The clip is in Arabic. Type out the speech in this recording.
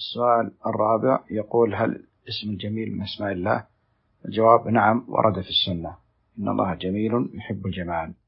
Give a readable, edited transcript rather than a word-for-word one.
السؤال الرابع يقول: هل اسم الجميل من أسماء الله؟ الجواب: نعم، ورد في السنة: إن الله جميل يحب الجمال.